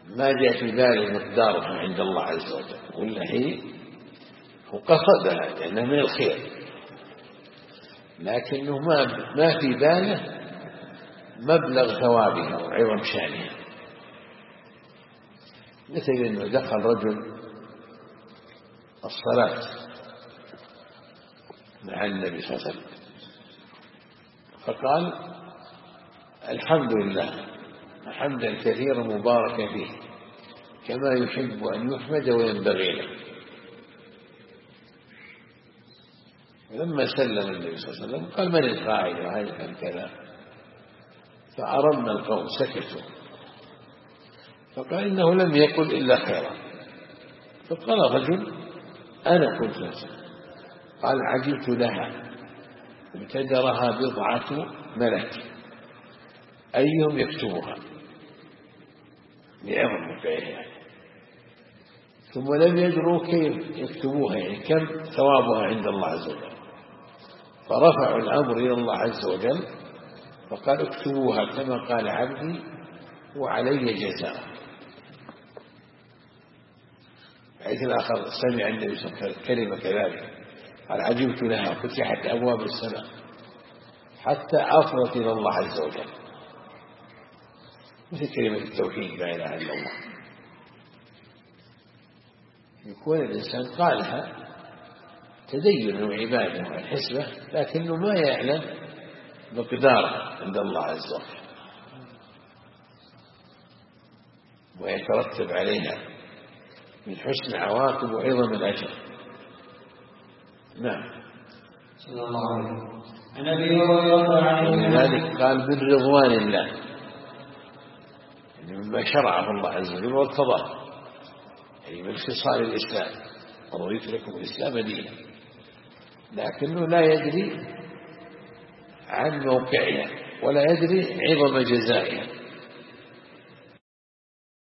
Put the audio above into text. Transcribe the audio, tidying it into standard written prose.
ما جاء في باله مقدارها عند الله عز وجل، ولا هي وقصدها لأنها من الخير، لكنه ما في باله مبلغ ثوابها وعظم شانها. مثل أنه دخل رجل الصلاة مع النبي صلى الله عليه وسلم فقال: الحمد لله حمدا كثيرا مباركا فيه كما يحب أن يحمد وينبغي له. ولما سلم النبي صلى الله عليه وسلم قال: من القائل وهذا كذا؟ فأرمنا القوم سكتوا، فقال: إنه لم يقل إلا خيرا. فقال رجل: أنا قلت نفسه. قال: عجبت لها، ابتدرها بضعة ملك أيهم يكتبها لعظم موقعها، ثم لم يدروا كيف يكتبوها، يعني كم ثوابها عند الله عز وجل، فرفعوا الأمر إلى الله عز وجل فقال: اكتبوها كما قال عبدي وعلي جزاء. حيث الآخر سمع النبي صلى الله عليه وسلم كلمة كذلك قال: عجبت لها، فتحت أبواب السماء حتى أفضت إلى الله عز وجل، مثل كلمة التوحيد لا إله إلا الله. يكون الإنسان قالها تدين وعبادة وحسبة، لكنه ما يعلم مقدارها عند الله عز وجل ويترتب عليها من حسن عواقب وعظم الأجر. نعم. صلى الله عليه وسلم. عن أبي هريرة ولذلك قال: بالرضوان الله، يعني مما شرعه الله عز وجل وارتضاه، يعني من خصال الإسلام، رضيت لكم الإسلام دينا، لكنه لا يدري عن موقعها ولا يدري عظم جزائها.